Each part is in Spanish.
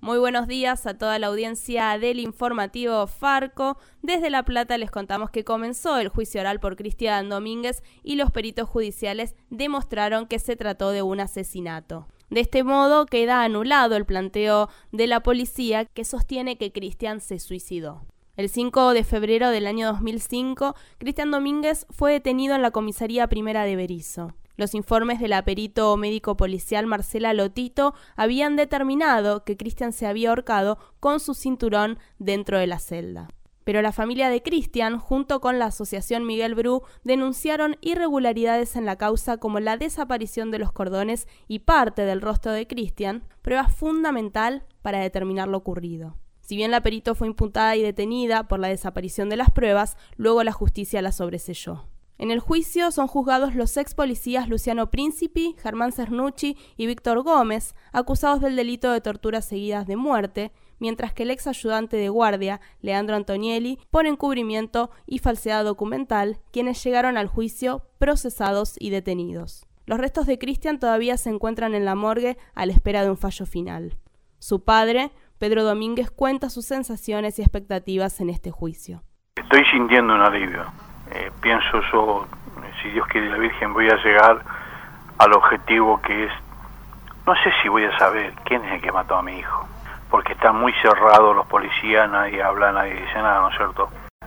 Muy buenos días a toda la audiencia del informativo Farco. Desde La Plata les contamos que comenzó el juicio oral por Cristian Domínguez y los peritos judiciales demostraron que se trató de un asesinato. De este modo queda anulado el planteo de la policía que sostiene que Cristian se suicidó. El 5 de febrero del año 2005, Cristian Domínguez fue detenido en la comisaría primera de Berisso. Los informes de la perito médico policial Marcela Lotito habían determinado que Cristian se había ahorcado con su cinturón dentro de la celda. Pero la familia de Cristian, junto con la asociación Miguel Bru, denunciaron irregularidades en la causa como la desaparición de los cordones y parte del rostro de Cristian, prueba fundamental para determinar lo ocurrido. Si bien la perito fue imputada y detenida por la desaparición de las pruebas, luego la justicia la sobreseyó. En el juicio son juzgados los ex policías Luciano Principi, Germán Cernucci y Víctor Gómez, acusados del delito de torturas seguidas de muerte, mientras que el ex ayudante de guardia, Leandro Antonielli, por encubrimiento y falsedad documental, quienes llegaron al juicio procesados y detenidos. Los restos de Cristian todavía se encuentran en la morgue a la espera de un fallo final. Su padre, Pedro Domínguez, cuenta sus sensaciones y expectativas en este juicio. Estoy sintiendo un alivio. Pienso yo, si Dios quiere y la Virgen, voy a llegar al objetivo que es, no sé si voy a saber quién es el que mató a mi hijo, porque están muy cerrados los policías, nadie habla, nadie dice nada, ¿no es cierto?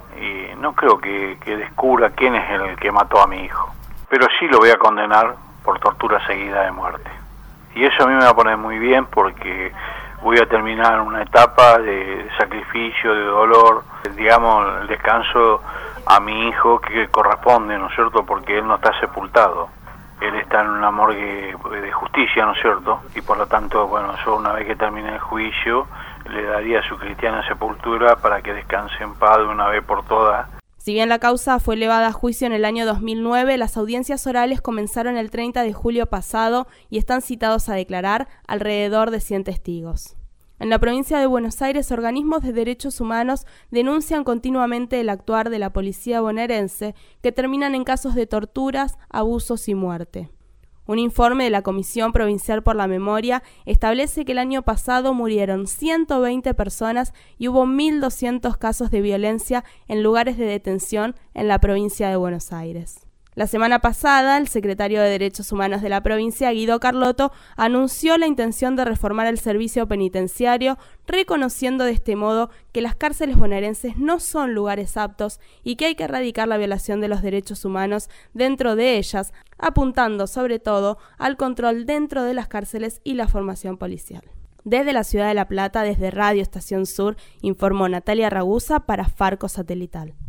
Y no creo que descubra quién es el que mató a mi hijo, pero sí lo voy a condenar por tortura seguida de muerte. Y eso a mí me va a poner muy bien porque voy a terminar una etapa de sacrificio, de dolor, digamos, el descanso a mi hijo que corresponde, ¿no es cierto?, porque él no está sepultado. Él está en una morgue de justicia, ¿no es cierto? Y por lo tanto, bueno, yo una vez que termine el juicio, le daría su cristiana sepultura para que descanse en paz de una vez por todas. Si bien la causa fue elevada a juicio en el año 2009, las audiencias orales comenzaron el 30 de julio pasado y están citados a declarar alrededor de 100 testigos. En la provincia de Buenos Aires, organismos de derechos humanos denuncian continuamente el actuar de la policía bonaerense que terminan en casos de torturas, abusos y muerte. Un informe de la Comisión Provincial por la Memoria establece que el año pasado murieron 120 personas y hubo 1.200 casos de violencia en lugares de detención en la provincia de Buenos Aires. La semana pasada, el secretario de Derechos Humanos de la provincia, Guido Carlotto, anunció la intención de reformar el servicio penitenciario, reconociendo de este modo que las cárceles bonaerenses no son lugares aptos y que hay que erradicar la violación de los derechos humanos dentro de ellas, apuntando sobre todo al control dentro de las cárceles y la formación policial. Desde la ciudad de La Plata, desde Radio Estación Sur, informó Natalia Ragusa para Farco Satelital.